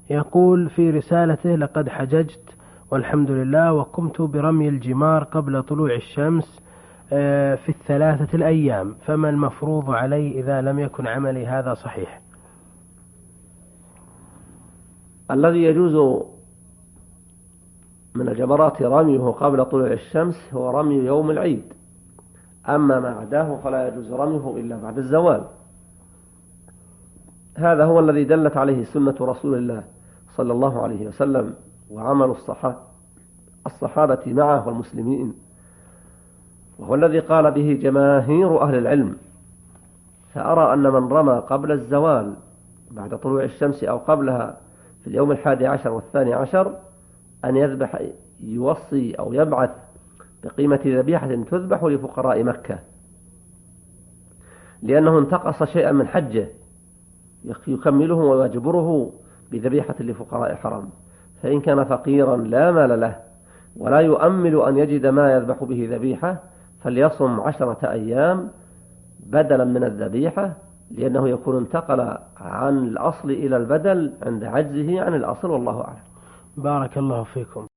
يقول في رسالته: لقد حججت والحمد لله، وقمت برمي الجمار قبل طلوع الشمس في الثلاثة الأيام، فما المفروض علي إذا لم يكن عملي هذا صحيح؟ الذي يجوز من الجمرات رميه قبل طلوع الشمس هو رمي يوم العيد، أما ما عداه فلا يجوز رميه إلا بعد الزوال. هذا هو الذي دلت عليه سنة رسول الله صلى الله عليه وسلم وعمل الصحابة معه والمسلمين، وهو الذي قال به جماهير أهل العلم. فأرى أن من رمى قبل الزوال بعد طلوع الشمس أو قبلها في اليوم 11 والثاني عشر أن يذبح، يوصي أو يبعث بقيمة ذبيحة تذبح لفقراء مكة، لأنه انتقص شيئا من حجه يكمله ويجبره بذبيحة لفقراء الحرم. فإن كان فقيرا لا مال له ولا يؤمل أن يجد ما يذبح به ذبيحة فليصم 10 أيام بدلا من الذبيحة، لأنه يكون انتقل عن الأصل إلى البدل عند عجزه عن الأصل، والله أعلم. بارك الله فيكم.